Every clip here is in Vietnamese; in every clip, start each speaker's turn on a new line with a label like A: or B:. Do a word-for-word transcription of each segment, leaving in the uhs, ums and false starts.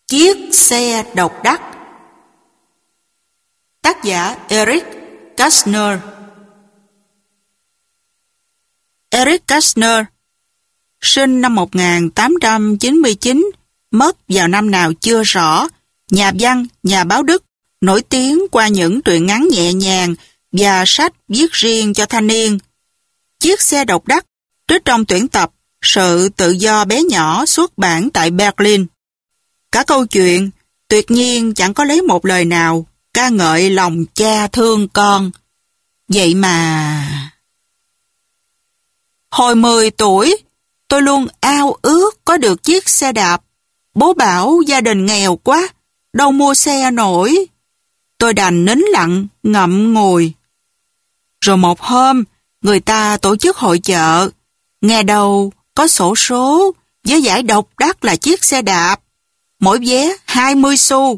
A: Chiếc xe độc đắc. Tác giả Eric Kastner. Eric Kastner sinh năm một nghìn tám trăm chín mươi chín, mất vào năm nào chưa rõ, nhà văn, nhà báo Đức, nổi tiếng qua những truyện ngắn nhẹ nhàng và sách viết riêng cho thanh niên. Chiếc xe độc đắc trích trong tuyển tập Sự tự do bé nhỏ xuất bản tại Berlin. Cả câu chuyện tuyệt nhiên chẳng có lấy một lời nào ca ngợi lòng cha thương con. Vậy mà... Hồi mười tuổi, tôi luôn ao ước có được chiếc xe đạp. Bố bảo gia đình nghèo quá, đâu mua xe nổi. Tôi đành nín lặng, ngậm ngùi. Rồi một hôm, người ta tổ chức hội chợ. Nghe đầu có xổ số với giải độc đắc là chiếc xe đạp. Mỗi vé hai mươi xu.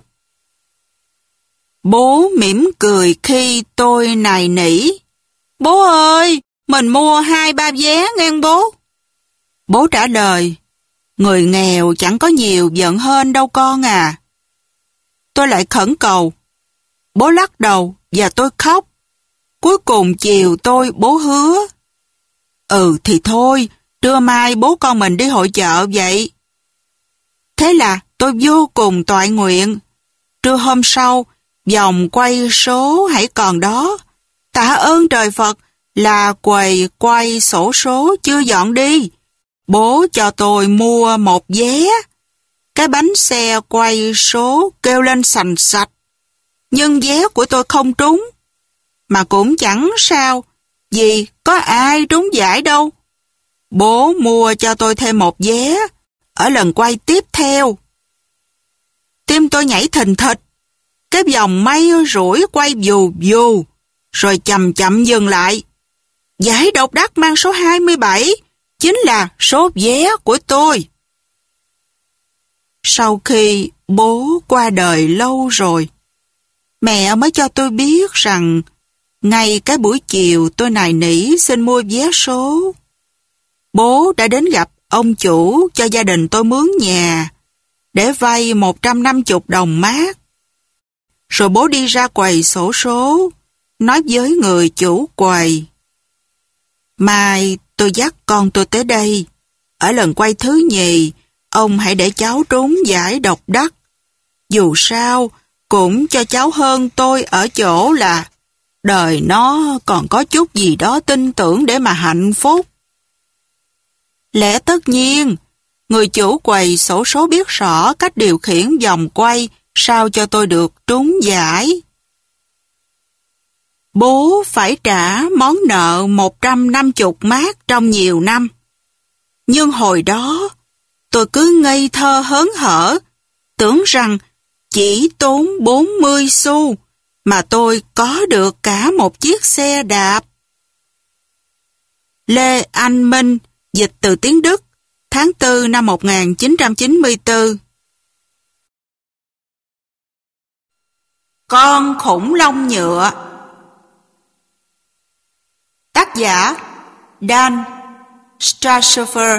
A: Bố mỉm cười khi tôi nài nỉ. Bố ơi, mình mua hai ba vé ngang bố. Bố trả lời, người nghèo chẳng có nhiều giận hơn đâu con à. Tôi lại khẩn cầu. Bố lắc đầu và tôi khóc. Cuối cùng chiều tôi bố hứa. Ừ thì thôi, trưa mai bố con mình đi hội chợ vậy. Thế là tôi vô cùng toại nguyện. Trưa hôm sau, vòng quay số hãy còn đó. Tạ ơn trời Phật là quầy quay sổ số chưa dọn đi. Bố cho tôi mua một vé. Cái bánh xe quay số kêu lên sành sạch. Nhưng vé của tôi không trúng. Mà cũng chẳng sao, vì có ai trúng giải đâu. Bố mua cho tôi thêm một vé ở lần quay tiếp theo. Tim tôi nhảy thình thịch. Cái vòng mây rủi quay vù vù, rồi chậm chậm dừng lại. Giải độc đắc mang số hai mươi bảy, chính là số vé của tôi. Sau khi bố qua đời lâu rồi, mẹ mới cho tôi biết rằng ngay cái buổi chiều tôi nài nỉ xin mua vé số, bố đã đến gặp ông chủ cho gia đình tôi mướn nhà để vay một trăm năm mươi đồng mát. Rồi bố đi ra quầy xổ số, nói với người chủ quầy. Mai tôi dắt con tôi tới đây. Ở lần quay thứ nhì, ông hãy để cháu trúng giải độc đắc. Dù sao, cũng cho cháu hơn tôi ở chỗ là đời nó còn có chút gì đó tin tưởng để mà hạnh phúc. Lẽ tất nhiên, người chủ quầy xổ số biết rõ cách điều khiển vòng quay sao cho tôi được trúng giải. Bố phải trả món nợ một trăm năm mươi mác trong nhiều năm. Nhưng hồi đó, tôi cứ ngây thơ hớn hở, tưởng rằng chỉ tốn bốn mươi xu mà tôi có được cả một chiếc xe đạp. Lê Anh Minh, dịch từ tiếng Đức, tháng tư năm một nghìn chín trăm chín mươi tư. Con khủng long nhựa. Tác giả Dan Strashofer.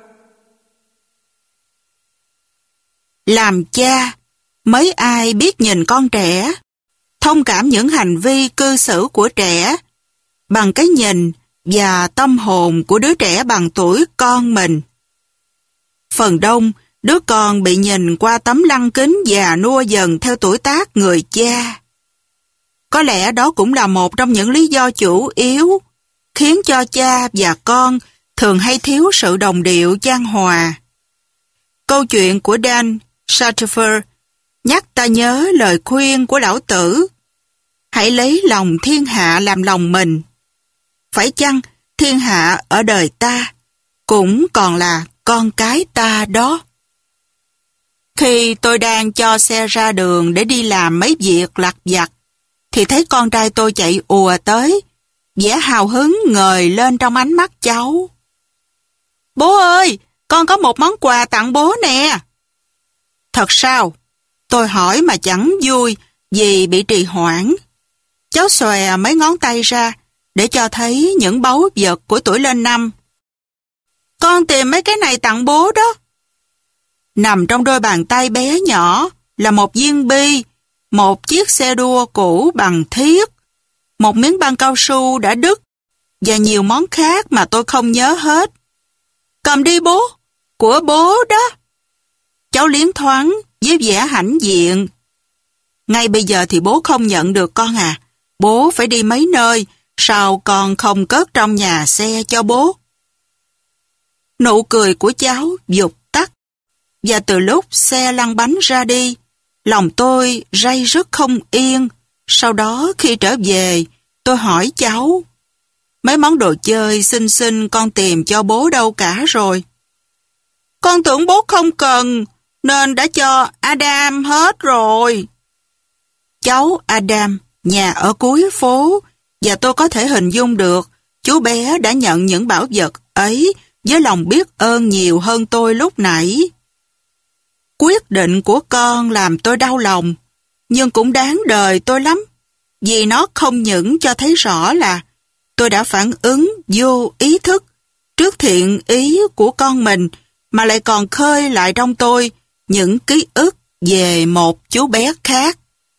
A: Làm cha, mấy ai biết nhìn con trẻ, thông cảm những hành vi cư xử của trẻ bằng cái nhìn và tâm hồn của đứa trẻ bằng tuổi con mình. Phần đông, đứa con bị nhìn qua tấm lăng kính già nua dần theo tuổi tác người cha. Có lẽ đó cũng là một trong những lý do chủ yếu khiến cho cha và con thường hay thiếu sự đồng điệu chan hòa. Câu chuyện của Dan Strashofer nhắc ta nhớ lời khuyên của Lão Tử. Hãy lấy lòng thiên hạ làm lòng mình. Phải chăng thiên hạ ở đời ta cũng còn là con cái ta đó? Khi tôi đang cho xe ra đường để đi làm mấy việc lặt vặt, thì thấy con trai tôi chạy ùa tới, vẻ hào hứng ngời lên trong ánh mắt cháu. Bố ơi, con có một món quà tặng bố nè. Thật sao? Tôi hỏi mà chẳng vui vì bị trì hoãn. Cháu xòe mấy ngón tay ra để cho thấy những báu vật của tuổi lên năm. Con tìm mấy cái này tặng bố đó. Nằm trong đôi bàn tay bé nhỏ là một viên bi, một chiếc xe đua cũ bằng thiết, một miếng băng cao su đã đứt và nhiều món khác mà tôi không nhớ hết. Cầm đi bố, của bố đó. Cháu liến thoáng với vẻ hãnh diện. Ngay bây giờ thì bố không nhận được con à. Bố phải đi mấy nơi, sao con không cất trong nhà xe cho bố? Nụ cười của cháu vụt tắt, và từ lúc xe lăn bánh ra đi, lòng tôi ray rứt không yên. Sau đó khi trở về, tôi hỏi cháu, mấy món đồ chơi xinh xinh con tìm cho bố đâu cả rồi? Con tưởng bố không cần, nên đã cho Adam hết rồi. Cháu Adam, nhà ở cuối phố, và tôi có thể hình dung được chú bé đã nhận những bảo vật ấy với lòng biết ơn nhiều hơn tôi lúc nãy. Quyết định của con làm tôi đau lòng, nhưng cũng đáng đời tôi lắm, vì nó không những cho thấy rõ là tôi đã phản ứng vô ý thức trước thiện ý của con mình, mà lại còn khơi lại trong tôi những ký ức về một chú bé khác.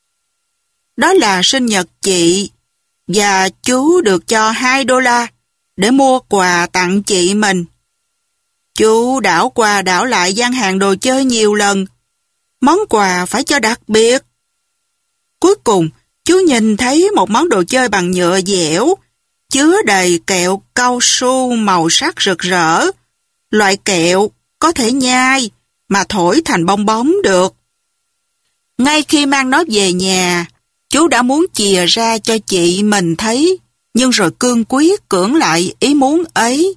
A: Đó là sinh nhật chị, và chú được cho hai đô la để mua quà tặng chị mình. Chú đảo qua đảo lại gian hàng đồ chơi nhiều lần, món quà phải cho đặc biệt. Cuối cùng, chú nhìn thấy một món đồ chơi bằng nhựa dẻo, chứa đầy kẹo cao su màu sắc rực rỡ. Loại kẹo có thể nhai mà thổi thành bong bóng được. Ngay khi mang nó về nhà, chú đã muốn chìa ra cho chị mình thấy, nhưng rồi cương quyết cưỡng lại ý muốn ấy.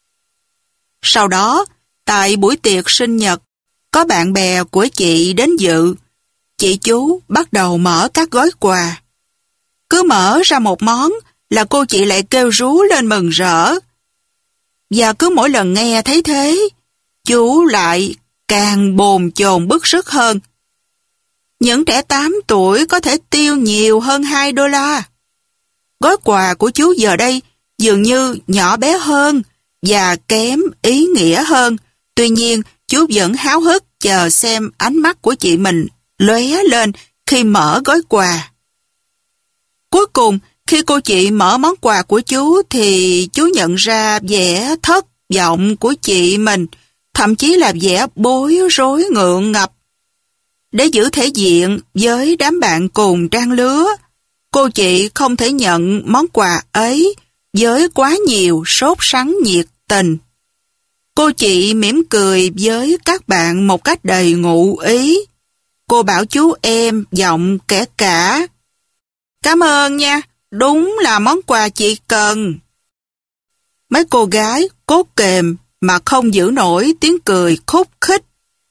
A: Sau đó, tại buổi tiệc sinh nhật, có bạn bè của chị đến dự. Chị chú bắt đầu mở các gói quà. Cứ mở ra một món là cô chị lại kêu rú lên mừng rỡ. Và cứ mỗi lần nghe thấy thế, chú lại càng bồn chồn bức rứt hơn. Những trẻ tám tuổi có thể tiêu nhiều hơn hai đô la. Gói quà của chú giờ đây dường như nhỏ bé hơn và kém ý nghĩa hơn. Tuy nhiên, chú vẫn háo hức chờ xem ánh mắt của chị mình lóe lên khi mở gói quà. Cuối cùng, khi cô chị mở món quà của chú thì chú nhận ra vẻ thất vọng của chị mình, thậm chí là vẻ bối rối ngượng ngập. Để giữ thể diện với đám bạn cùng trang lứa, cô chị không thể nhận món quà ấy với quá nhiều sốt sắng nhiệt tình. Cô chị mỉm cười với các bạn một cách đầy ngụ ý. Cô bảo chú em giọng kẻ cả, cảm ơn nha, đúng là món quà chị cần. Mấy cô gái cố kềm mà không giữ nổi tiếng cười khúc khích.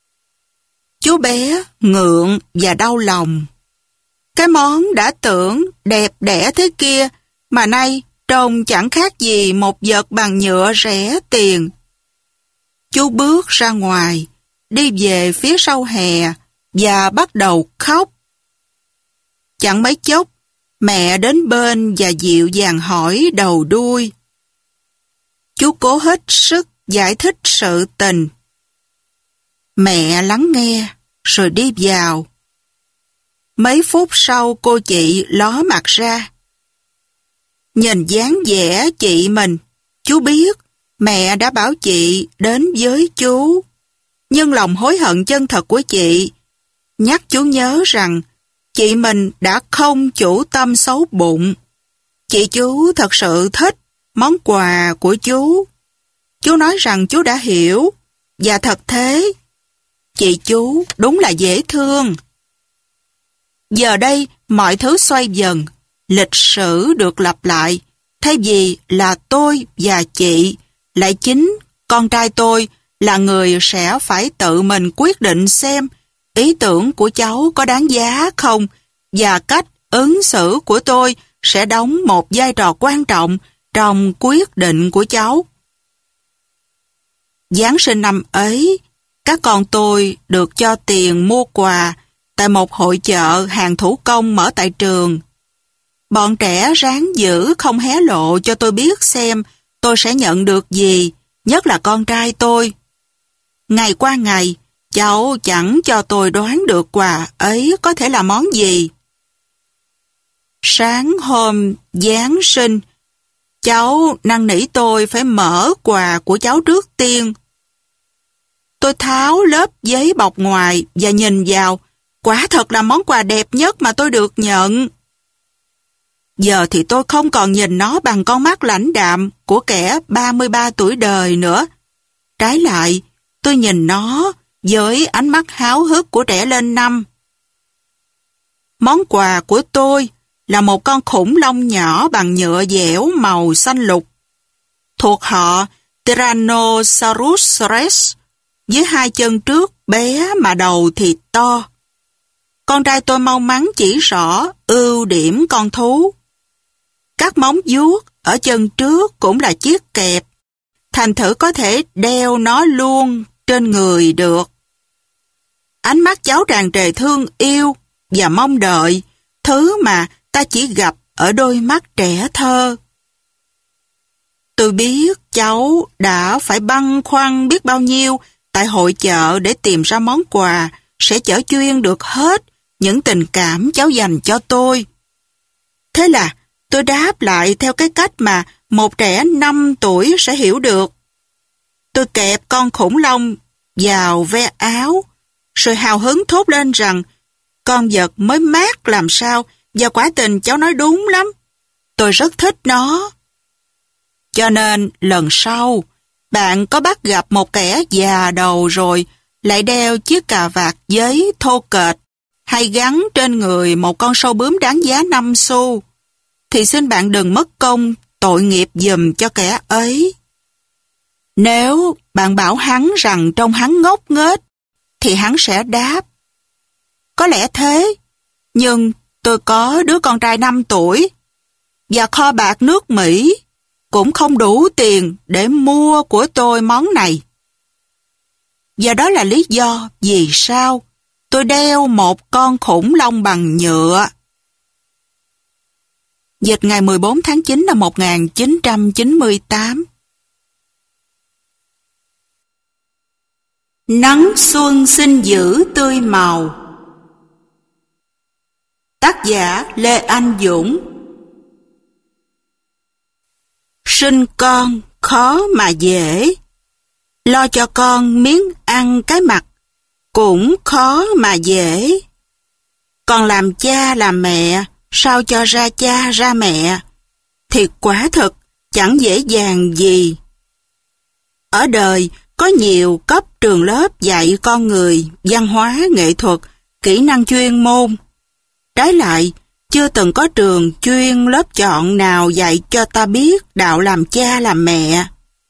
A: Chú bé ngượng và đau lòng. Cái món đã tưởng đẹp đẽ thế kia mà nay trông chẳng khác gì một vật bằng nhựa rẻ tiền. Chú bước ra ngoài, đi về phía sau hè và bắt đầu khóc. Chẳng mấy chốc, mẹ đến bên và dịu dàng hỏi đầu đuôi. Chú cố hết sức giải thích sự tình. Mẹ lắng nghe, rồi đi vào. Mấy phút sau cô chị ló mặt ra. Nhìn dáng vẻ chị mình, chú biết mẹ đã bảo chị đến với chú. Nhưng lòng hối hận chân thật của chị nhắc chú nhớ rằng chị mình đã không chủ tâm xấu bụng. Chị chú thật sự thích món quà của chú. Chú nói rằng chú đã hiểu, và thật thế. Chị chú đúng là dễ thương. Giờ đây mọi thứ xoay dần, lịch sử được lặp lại. Thay vì là tôi và chị, lại chính con trai tôi là người sẽ phải tự mình quyết định xem ý tưởng của cháu có đáng giá không, và cách ứng xử của tôi sẽ đóng một vai trò quan trọng trong quyết định của cháu. Giáng sinh năm ấy, các con tôi được cho tiền mua quà tại một hội chợ hàng thủ công mở tại trường. Bọn trẻ ráng giữ không hé lộ cho tôi biết xem tôi sẽ nhận được gì, nhất là con trai tôi. Ngày qua ngày, cháu chẳng cho tôi đoán được quà ấy có thể là món gì. Sáng hôm Giáng sinh, cháu năn nỉ tôi phải mở quà của cháu trước tiên. Tôi tháo lớp giấy bọc ngoài và nhìn vào, quả thật là món quà đẹp nhất mà tôi được nhận. Giờ thì tôi không còn nhìn nó bằng con mắt lãnh đạm của kẻ ba mươi ba tuổi đời nữa. Trái lại, tôi nhìn nó với ánh mắt háo hức của trẻ lên năm. Món quà của tôi là một con khủng long nhỏ bằng nhựa dẻo màu xanh lục, thuộc họ Tyrannosaurus Rex, với hai chân trước bé mà đầu thì to. Con trai tôi mau mắn chỉ rõ ưu điểm con thú. Các móng vuốt ở chân trước cũng là chiếc kẹp, thành thử có thể đeo nó luôn trên người được. Ánh mắt cháu tràn trề thương yêu và mong đợi, thứ mà ta chỉ gặp ở đôi mắt trẻ thơ. Tôi biết cháu đã phải băn khoăn biết bao nhiêu tại hội chợ để tìm ra món quà sẽ chở chuyên được hết những tình cảm cháu dành cho tôi. Thế là tôi đáp lại theo cái cách mà một trẻ năm tuổi sẽ hiểu được. Tôi kẹp con khủng long vào ve áo, rồi hào hứng thốt lên rằng con vật mới mát làm sao, và quả tình cháu nói đúng lắm. Tôi rất thích nó. Cho nên lần sau, bạn có bắt gặp một kẻ già đầu rồi lại đeo chiếc cà vạt giấy thô kệch hay gắn trên người một con sâu bướm đáng giá năm xu, thì xin bạn đừng mất công tội nghiệp giùm cho kẻ ấy. Nếu bạn bảo hắn rằng trông hắn ngốc nghếch, thì hắn sẽ đáp: có lẽ thế, nhưng tôi có đứa con trai năm tuổi, và kho bạc nước Mỹ cũng không đủ tiền để mua của tôi món này. Và đó là lý do vì sao tôi đeo một con khủng long bằng nhựa. Dịch ngày mười bốn tháng chín năm một nghìn chín trăm chín mươi tám. Nắng xuân xinh dữ tươi màu. Tác giả Lê Anh Dũng. Sinh con khó mà dễ, lo cho con miếng ăn cái mặc cũng khó mà dễ. Còn làm cha làm mẹ, sao cho ra cha ra mẹ, thì quả thực chẳng dễ dàng gì. Ở đời có nhiều cấp trường lớp dạy con người văn hóa, nghệ thuật, kỹ năng chuyên môn. Trái lại, chưa từng có trường chuyên lớp chọn nào dạy cho ta biết đạo làm cha làm mẹ.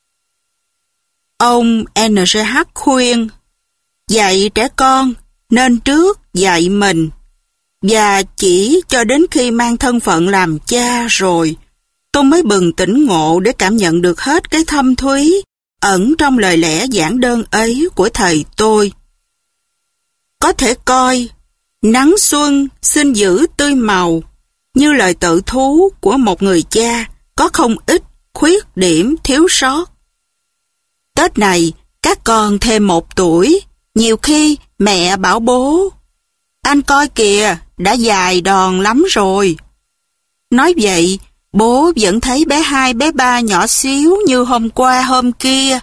A: Ông en giê hát khuyên, dạy trẻ con nên trước dạy mình, và chỉ cho đến khi mang thân phận làm cha rồi, tôi mới bừng tỉnh ngộ để cảm nhận được hết cái thâm thúy ẩn trong lời lẽ giản đơn ấy của thầy tôi. Có thể coi nắng xuân xinh dữ tươi màu như lời tự thú của một người cha có không ít khuyết điểm thiếu sót. Tết này các con thêm một tuổi, nhiều khi mẹ bảo bố: anh coi kìa, đã dài đòn lắm rồi. Nói vậy, bố vẫn thấy bé hai bé ba nhỏ xíu như hôm qua hôm kia.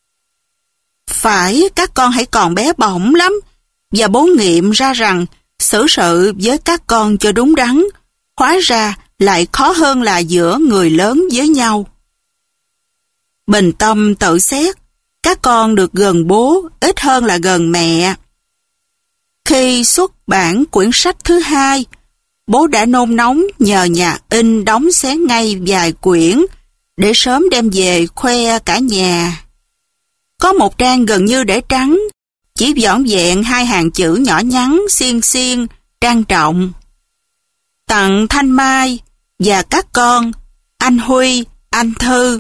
A: Phải, các con hãy còn bé bỏng lắm, và bố nghiệm ra rằng xử sự với các con cho đúng đắn, hóa ra lại khó hơn là giữa người lớn với nhau. Bình tâm tự xét, các con được gần bố ít hơn là gần mẹ. Khi xuất bản quyển sách thứ hai, bố đã nôn nóng nhờ nhà in đóng xé ngay vài quyển để sớm đem về khoe cả nhà. Có một trang gần như để trắng, chỉ vỏn vẹn hai hàng chữ nhỏ nhắn, xiên xiên, trang trọng: tặng Thanh Mai và các con, anh Huy, anh Thư.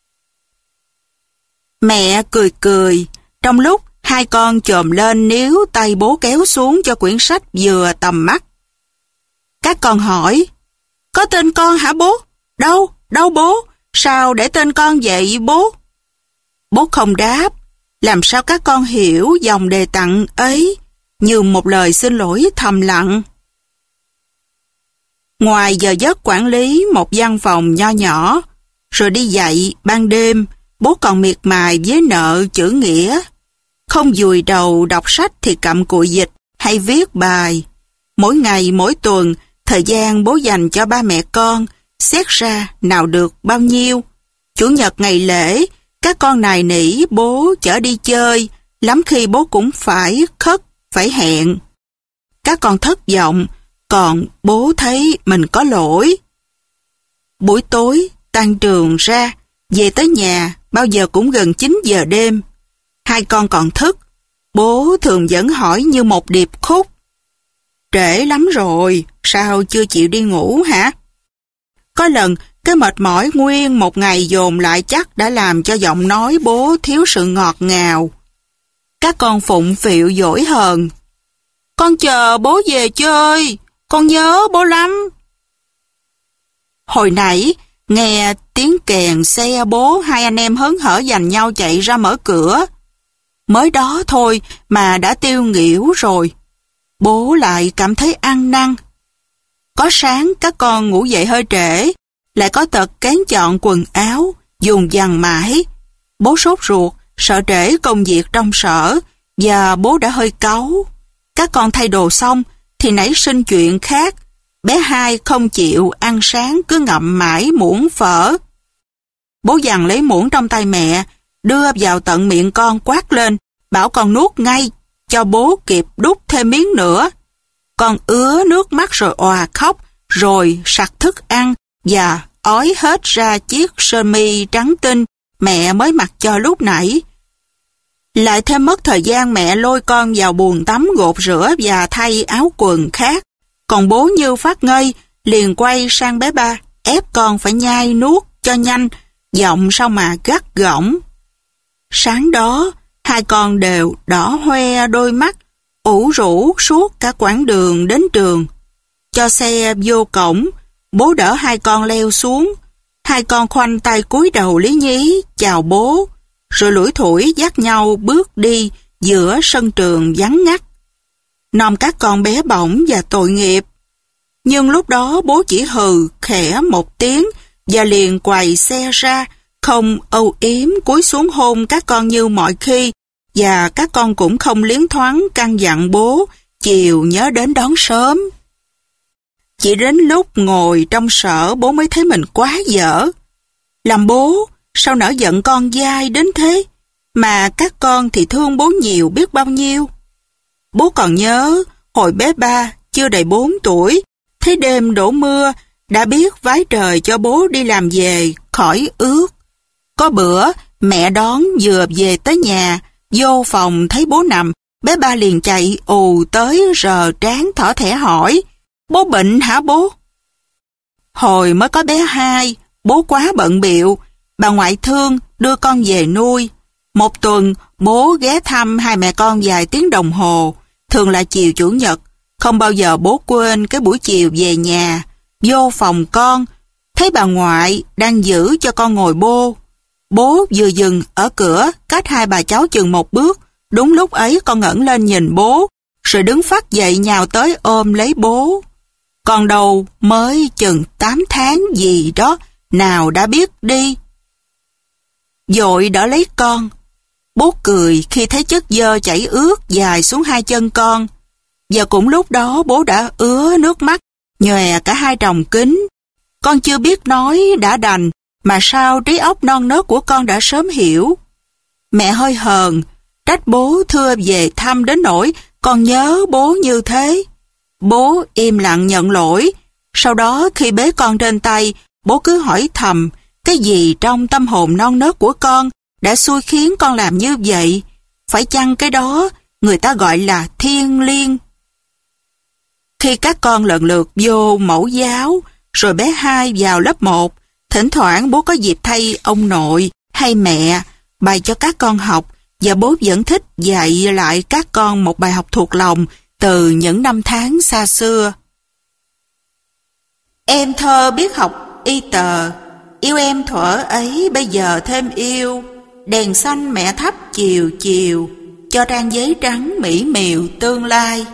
A: Mẹ cười cười, trong lúc hai con chồm lên níu tay bố kéo xuống cho quyển sách vừa tầm mắt. Các con hỏi: có tên con hả bố? Đâu, đâu bố? Sao để tên con vậy bố? Bố không đáp, làm sao các con hiểu dòng đề tặng ấy như một lời xin lỗi thầm lặng. Ngoài giờ giấc quản lý một văn phòng nho nhỏ, rồi đi dạy ban đêm, bố còn miệt mài với nợ chữ nghĩa. Không vùi đầu đọc sách thì cặm cụi dịch hay viết bài. Mỗi ngày mỗi tuần, thời gian bố dành cho ba mẹ con, xét ra nào được bao nhiêu. Chủ nhật ngày lễ, các con nài nỉ bố chở đi chơi, lắm khi bố cũng phải khất, phải hẹn. Các con thất vọng, còn bố thấy mình có lỗi. Buổi tối, tan trường ra, về tới nhà, bao giờ cũng gần chín giờ đêm. Hai con còn thức, bố thường vẫn hỏi như một điệp khúc. Trễ lắm rồi, sao chưa chịu đi ngủ hả? Có lần, cái mệt mỏi nguyên một ngày dồn lại chắc đã làm cho giọng nói bố thiếu sự ngọt ngào. Các con phụng phịu dỗi hờn. Con chờ bố về chơi, con nhớ bố lắm. Hồi nãy, nghe tiếng kèn xe bố hai anh em hớn hở giành nhau chạy ra mở cửa. Mới đó thôi mà đã tiêu nghỉu rồi. Bố lại cảm thấy ăn năn. Có sáng các con ngủ dậy hơi trễ, lại có tật kén chọn quần áo, dùng dằn mãi. Bố sốt ruột, sợ trễ công việc trong sở, và bố đã hơi cáu. Các con thay đồ xong, thì nảy sinh chuyện khác. Bé hai không chịu ăn sáng, cứ ngậm mãi muỗng phở. Bố dằn lấy muỗng trong tay mẹ, đưa vào tận miệng con quát lên, bảo con nuốt ngay, cho bố kịp đút thêm miếng nữa. Con ứa nước mắt rồi òa khóc, rồi sặc thức ăn và ói hết ra chiếc sơ mi trắng tinh mẹ mới mặc cho lúc nãy. Lại thêm mất thời gian mẹ lôi con vào bồn tắm gột rửa và thay áo quần khác. Còn bố như phát ngây, liền quay sang bé ba, ép con phải nhai nuốt cho nhanh, giọng sao mà gắt gỏng. Sáng đó, hai con đều đỏ hoe đôi mắt, ủ rũ suốt cả quãng đường đến trường. Cho xe vô cổng, bố đỡ hai con leo xuống. Hai con khoanh tay cúi đầu lý nhí, chào bố, rồi lủi thủi dắt nhau bước đi giữa sân trường vắng ngắt. Nom các con bé bỏng và tội nghiệp. Nhưng lúc đó bố chỉ hừ khẽ một tiếng và liền quầy xe ra, không âu yếm cúi xuống hôn các con như mọi khi, và các con cũng không liến thoáng căn dặn bố chiều nhớ đến đón sớm. Chỉ đến lúc ngồi trong sở bố mới thấy mình quá dở. Làm bố, sao nỡ giận con dai đến thế, mà các con thì thương bố nhiều biết bao nhiêu. Bố còn nhớ, hồi bé ba, chưa đầy bốn tuổi, thấy đêm đổ mưa, đã biết vái trời cho bố đi làm về, khỏi ướt. Có bữa, mẹ đón vừa về tới nhà, vô phòng thấy bố nằm, bé ba liền chạy ù tới rờ trán thỏ thẻ hỏi, bố bệnh hả bố? Hồi mới có bé hai, bố quá bận bịu, bà ngoại thương đưa con về nuôi. Một tuần, bố ghé thăm hai mẹ con vài tiếng đồng hồ, thường là chiều chủ nhật. Không bao giờ bố quên cái buổi chiều về nhà, vô phòng con, thấy bà ngoại đang giữ cho con ngồi bô. Bố vừa dừng ở cửa, cách hai bà cháu chừng một bước. Đúng lúc ấy con ngẩng lên nhìn bố, rồi đứng phắt dậy nhào tới ôm lấy bố. Còn đầu mới chừng tám tháng gì đó, nào đã biết đi. Vội đỡ lấy con. Bố cười khi thấy chất dơ chảy ướt dài xuống hai chân con. Và cũng lúc đó bố đã ứa nước mắt, nhòe cả hai tròng kính. Con chưa biết nói đã đành, mà sao trí óc non nớt của con đã sớm hiểu. Mẹ hơi hờn, trách bố thưa về thăm đến nỗi con nhớ bố như thế. Bố im lặng nhận lỗi. Sau đó khi bế con trên tay, bố cứ hỏi thầm cái gì trong tâm hồn non nớt của con đã xui khiến con làm như vậy. Phải chăng cái đó người ta gọi là thiêng liêng? Khi các con lần lượt vô mẫu giáo, rồi bé hai vào lớp một, thỉnh thoảng bố có dịp thay ông nội hay mẹ bày cho các con học, và bố vẫn thích dạy lại các con một bài học thuộc lòng từ những năm tháng xa xưa. Em thơ biết học y tờ, yêu em thuở ấy bây giờ thêm yêu. đèn xanh mẹ thắp chiều chiều, cho trang giấy trắng mỹ miều tương lai.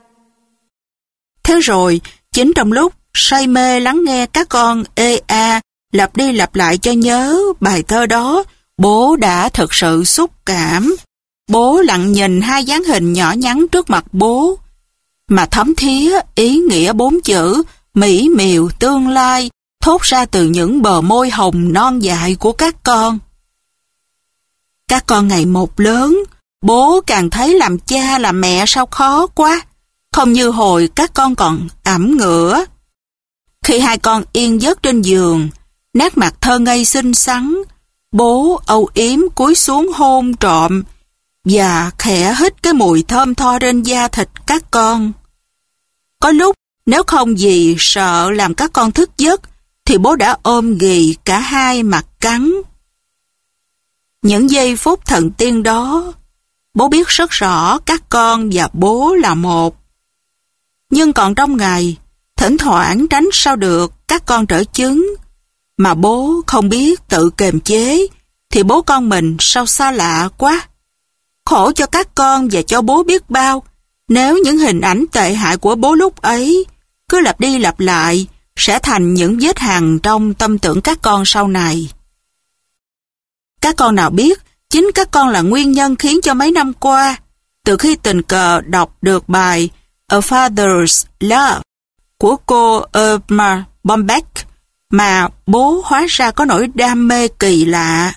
A: Thế rồi, chính trong lúc say mê lắng nghe các con ê a lặp đi lặp lại cho nhớ bài thơ đó, bố đã thực sự xúc cảm. Bố lặng nhìn hai dáng hình nhỏ nhắn trước mặt bố, mà thấm thía ý nghĩa bốn chữ mỹ miều tương lai thốt ra từ những bờ môi hồng non dại của các con. Các con ngày một lớn, bố càng thấy làm cha làm mẹ sao khó quá, không như hồi các con còn ẵm ngửa. Khi hai con yên giấc trên giường, nét mặt thơ ngây xinh xắn, bố âu yếm cúi xuống hôn trộm và khẽ hít cái mùi thơm tho trên da thịt các con. Có lúc nếu không gì sợ làm các con thức giấc thì bố đã ôm ghì cả hai mặt cắn. Những giây phút thần tiên đó, bố biết rất rõ các con và bố là một. Nhưng còn trong ngày, thỉnh thoảng tránh sao được các con trở chứng, mà bố không biết tự kiềm chế, thì bố con mình sao xa lạ quá. Khổ cho các con và cho bố biết bao, nếu những hình ảnh tệ hại của bố lúc ấy cứ lặp đi lặp lại, sẽ thành những vết hằn trong tâm tưởng các con sau này. Các con nào biết, chính các con là nguyên nhân khiến cho mấy năm qua, từ khi tình cờ đọc được bài A Father's Love của cô Irma Bombeck, mà bố hóa ra có nỗi đam mê kỳ lạ.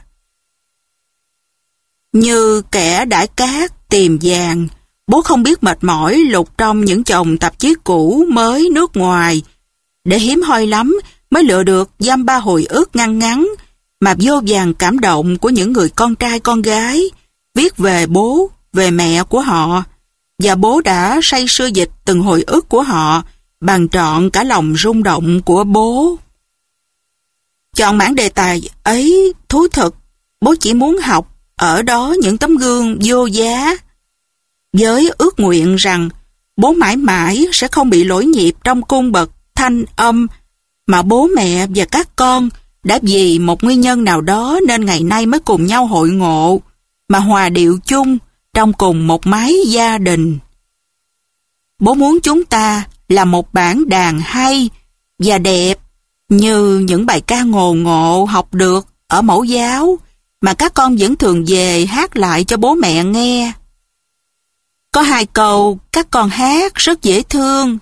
A: Như kẻ đãi cát tìm vàng, bố không biết mệt mỏi lục trong những chồng tạp chí cũ mới nước ngoài, để hiếm hoi lắm mới lựa được dăm ba hồi ức ngăn ngắn mà vô vàn cảm động của những người con trai con gái, viết về bố, về mẹ của họ, và bố đã say sưa dịch từng hồi ức của họ bằng trọn cả lòng rung động của bố. Chọn mảng đề tài ấy thú thực, bố chỉ muốn học ở đó những tấm gương vô giá, với ước nguyện rằng bố mãi mãi sẽ không bị lỗi nhịp trong cung bậc thanh âm mà bố mẹ và các con đã vì một nguyên nhân nào đó nên ngày nay mới cùng nhau hội ngộ, mà hòa điệu chung trong cùng một mái gia đình. Bố muốn chúng ta là một bản đàn hay và đẹp như những bài ca ngồ ngộ học được ở mẫu giáo mà các con vẫn thường về hát lại cho bố mẹ nghe. Có hai câu các con hát rất dễ thương.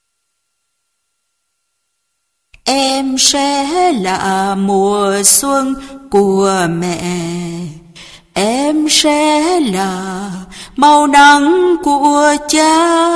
A: Em sẽ là mùa xuân của mẹ, em sẽ là màu nắng của cha.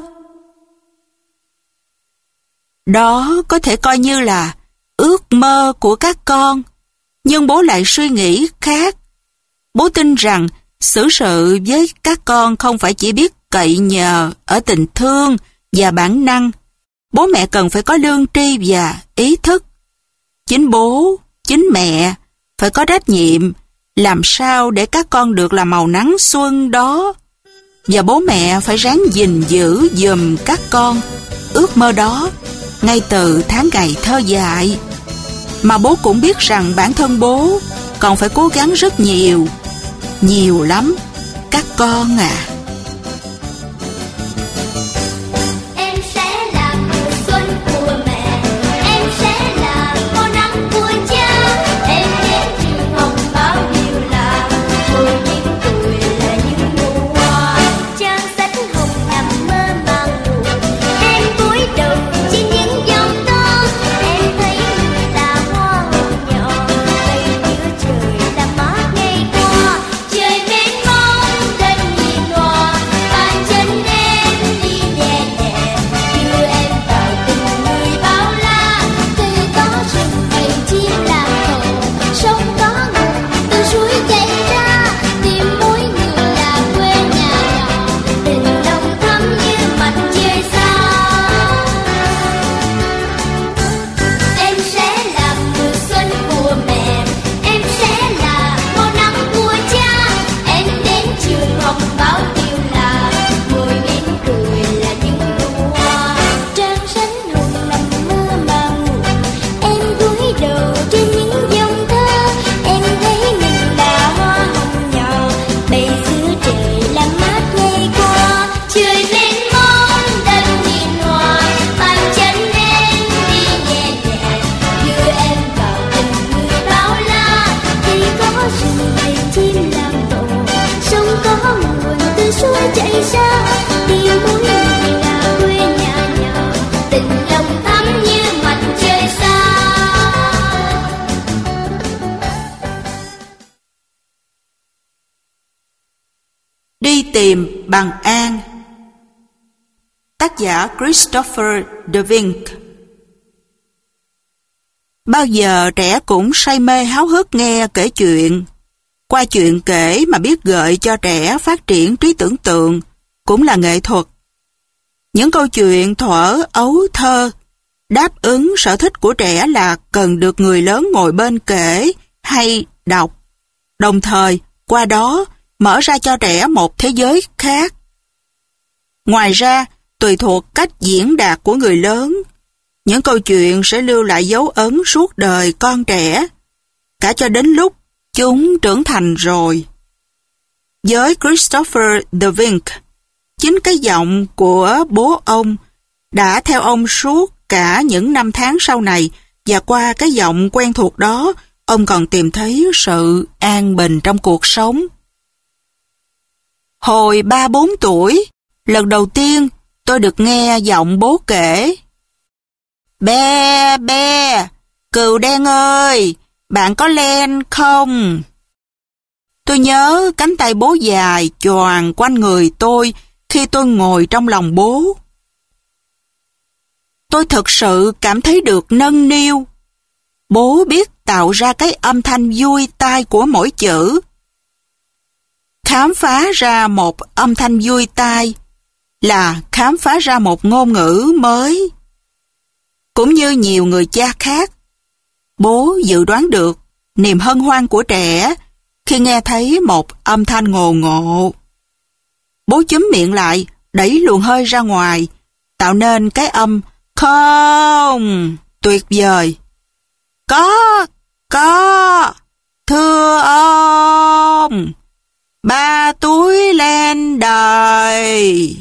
A: Đó có thể coi như là ước mơ của các con, nhưng bố lại suy nghĩ khác. Bố tin rằng xử sự với các con không phải chỉ biết cậy nhờ ở tình thương và bản năng. Bố mẹ cần phải có lương tri và ý thức. Chính bố, chính mẹ phải có trách nhiệm làm sao để các con được là màu nắng xuân đó. Và bố mẹ phải ráng gìn giữ giùm các con ước mơ đó ngay từ tháng ngày thơ dại. Mà bố cũng biết rằng bản thân bố còn phải cố gắng rất nhiều, nhiều lắm, các con à.
B: Trời mênh mông trời xa, tiếng muốn người là quê nhà nhỏ, tình lòng thắm như mặt trời xa.
A: Đi tìm bằng an. Tác giả Christopher De Vink. Bao giờ trẻ cũng say mê háo hức nghe kể chuyện. Qua chuyện kể mà biết gợi cho trẻ phát triển trí tưởng tượng, cũng là nghệ thuật. Những câu chuyện thuở ấu thơ đáp ứng sở thích của trẻ là cần được người lớn ngồi bên kể hay đọc, đồng thời qua đó mở ra cho trẻ một thế giới khác. Ngoài ra, tùy thuộc cách diễn đạt của người lớn, những câu chuyện sẽ lưu lại dấu ấn suốt đời con trẻ, cả cho đến lúc chúng trưởng thành rồi. Với Christopher De Vink, chính cái giọng của bố ông đã theo ông suốt cả những năm tháng sau này, và qua cái giọng quen thuộc đó, ông còn tìm thấy sự an bình trong cuộc sống. Hồi ba bốn tuổi, lần đầu tiên tôi được nghe giọng bố kể: Be, be, cừu đen ơi, bạn có len không? Tôi nhớ cánh tay bố dài choàng quanh người tôi khi tôi ngồi trong lòng bố. Tôi thực sự cảm thấy được nâng niu. Bố biết tạo ra cái âm thanh vui tai của mỗi chữ. Khám phá ra một âm thanh vui tai là khám phá ra một ngôn ngữ mới. Cũng như nhiều người cha khác, bố dự đoán được niềm hân hoan của trẻ khi nghe thấy một âm thanh ngồ ngộ. Bố chúm miệng lại, đẩy luồng hơi ra ngoài, tạo nên cái âm không tuyệt vời. Có, có, thưa ông, ba túi len đời.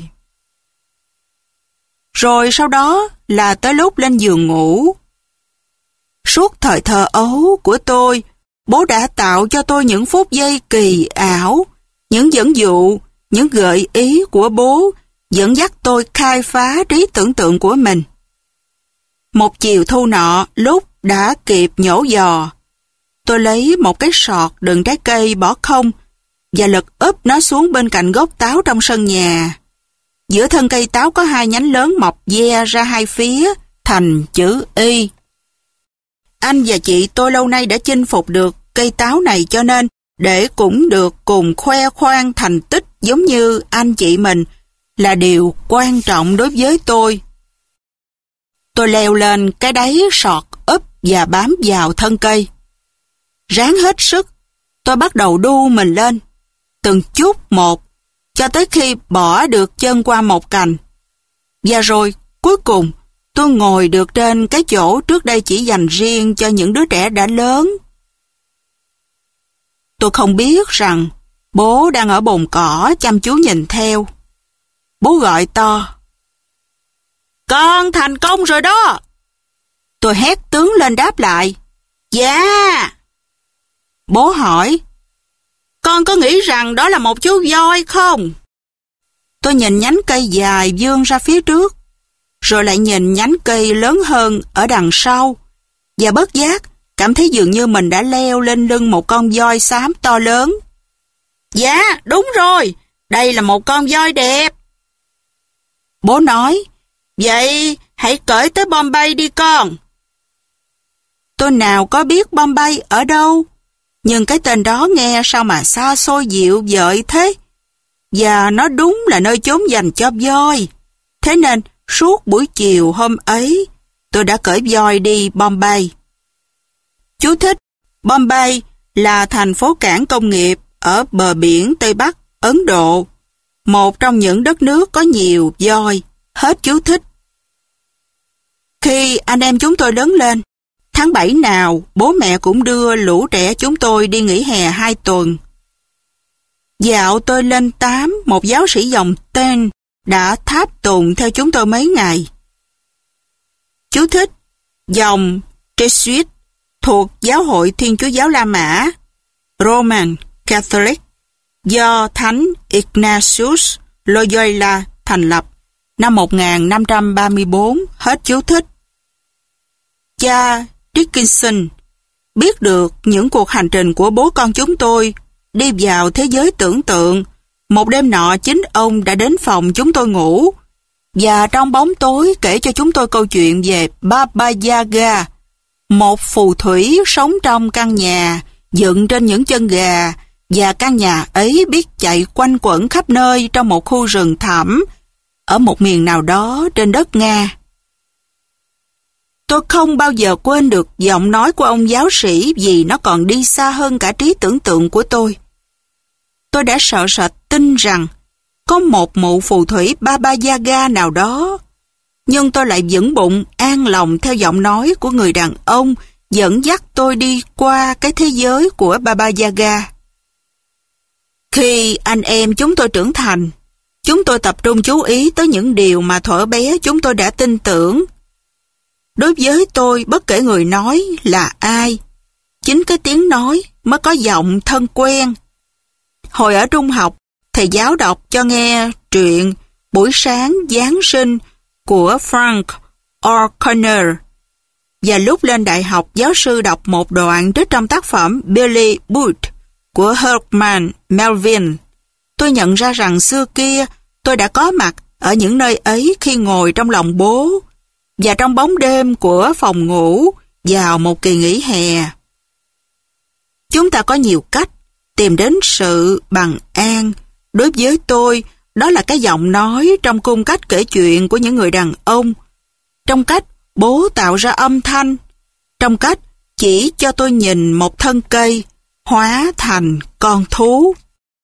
A: Rồi sau đó là tới lúc lên giường ngủ. Suốt thời thơ ấu của tôi, bố đã tạo cho tôi những phút giây kỳ ảo, những dẫn dụ, những gợi ý của bố dẫn dắt tôi khai phá trí tưởng tượng của mình. Một chiều thu nọ, lúc đã kịp nhổ giò, tôi lấy một cái sọt đựng trái cây bỏ không và lật úp nó xuống bên cạnh gốc táo trong sân nhà. Giữa thân cây táo có hai nhánh lớn mọc ve ra hai phía, thành chữ Y. Anh và chị tôi lâu nay đã chinh phục được cây táo này, cho nên để cũng được cùng khoe khoang thành tích giống như anh chị mình là điều quan trọng đối với tôi. Tôi leo lên cái đáy sọt úp và bám vào thân cây. Ráng hết sức, tôi bắt đầu đu mình lên, từng chút một, cho tới khi bỏ được chân qua một cành. Và rồi, cuối cùng, tôi ngồi được trên cái chỗ trước đây chỉ dành riêng cho những đứa trẻ đã lớn. Tôi không biết rằng bố đang ở bồn cỏ chăm chú nhìn theo. Bố gọi to: Con thành công rồi đó! Tôi hét tướng lên đáp lại: Dạ! Bố hỏi: Con có nghĩ rằng đó là một chú voi không? Tôi nhìn nhánh cây dài vươn ra phía trước, rồi lại nhìn nhánh cây lớn hơn ở đằng sau, và bất giác cảm thấy dường như mình đã leo lên lưng một con voi xám to lớn. Dạ, đúng rồi, đây là một con voi đẹp. Bố nói: Vậy hãy cởi tới Bombay đi con. Tôi nào có biết Bombay ở đâu, nhưng cái tên đó nghe sao mà xa xôi dịu dợi thế. Và nó đúng là nơi chốn dành cho voi. Thế nên suốt buổi chiều hôm ấy, tôi đã cởi voi đi Bombay. Chú thích: Bombay là thành phố cảng công nghiệp ở bờ biển Tây Bắc Ấn Độ, một trong những đất nước có nhiều voi. Hết chú thích. Khi anh em chúng tôi lớn lên, tháng bảy nào bố mẹ cũng đưa lũ trẻ chúng tôi đi nghỉ hè hai tuần. Dạo tôi lên tám, một giáo sĩ dòng tên đã tháp tùng theo chúng tôi mấy ngày. Chú thích: dòng Jesuit thuộc Giáo hội Thiên Chúa giáo La Mã, Roman Catholic, do Thánh Ignatius Loyola thành lập năm một nghìn năm trăm ba mươi bốn, hết chú thích. Cha Dickinson biết được những cuộc hành trình của bố con chúng tôi đi vào thế giới tưởng tượng. Một đêm nọ chính ông đã đến phòng chúng tôi ngủ và trong bóng tối kể cho chúng tôi câu chuyện về Baba Yaga, một phù thủy sống trong căn nhà dựng trên những chân gà, và căn nhà ấy biết chạy quanh quẩn khắp nơi trong một khu rừng thẳm ở một miền nào đó trên đất Nga. Tôi không bao giờ quên được giọng nói của ông giáo sĩ vì nó còn đi xa hơn cả trí tưởng tượng của tôi. Tôi đã sợ sệt tin rằng có một mụ phù thủy Baba Yaga nào đó, nhưng tôi lại vững bụng an lòng theo giọng nói của người đàn ông dẫn dắt tôi đi qua cái thế giới của Baba Yaga. Khi anh em chúng tôi trưởng thành, chúng tôi tập trung chú ý tới những điều mà thuở bé chúng tôi đã tin tưởng. Đối với tôi, bất kể người nói là ai, chính cái tiếng nói mới có giọng thân quen. Hồi ở trung học, thầy giáo đọc cho nghe truyện Buổi sáng Giáng sinh của Frank O'Connor. Và lúc lên đại học, giáo sư đọc một đoạn trích trong tác phẩm Billy Budd của Herman Melville. Tôi nhận ra rằng xưa kia tôi đã có mặt ở những nơi ấy khi ngồi trong lòng bố và trong bóng đêm của phòng ngủ vào một kỳ nghỉ hè. Chúng ta có nhiều cách tìm đến sự bằng an. Đối với tôi, đó là cái giọng nói trong cung cách kể chuyện của những người đàn ông, trong cách bố tạo ra âm thanh, trong cách chỉ cho tôi nhìn một thân cây hóa thành con thú.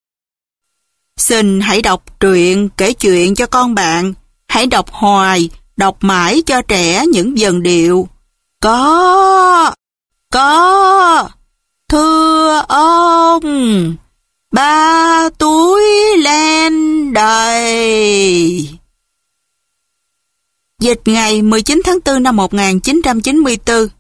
A: Xin hãy đọc truyện kể chuyện cho con bạn. Hãy đọc hoài, đọc mãi cho trẻ những dần điệu. Có, có, thưa ông, ba túi len đầy. Dịch ngày mười chín tháng tư năm một nghìn chín trăm chín mươi tư.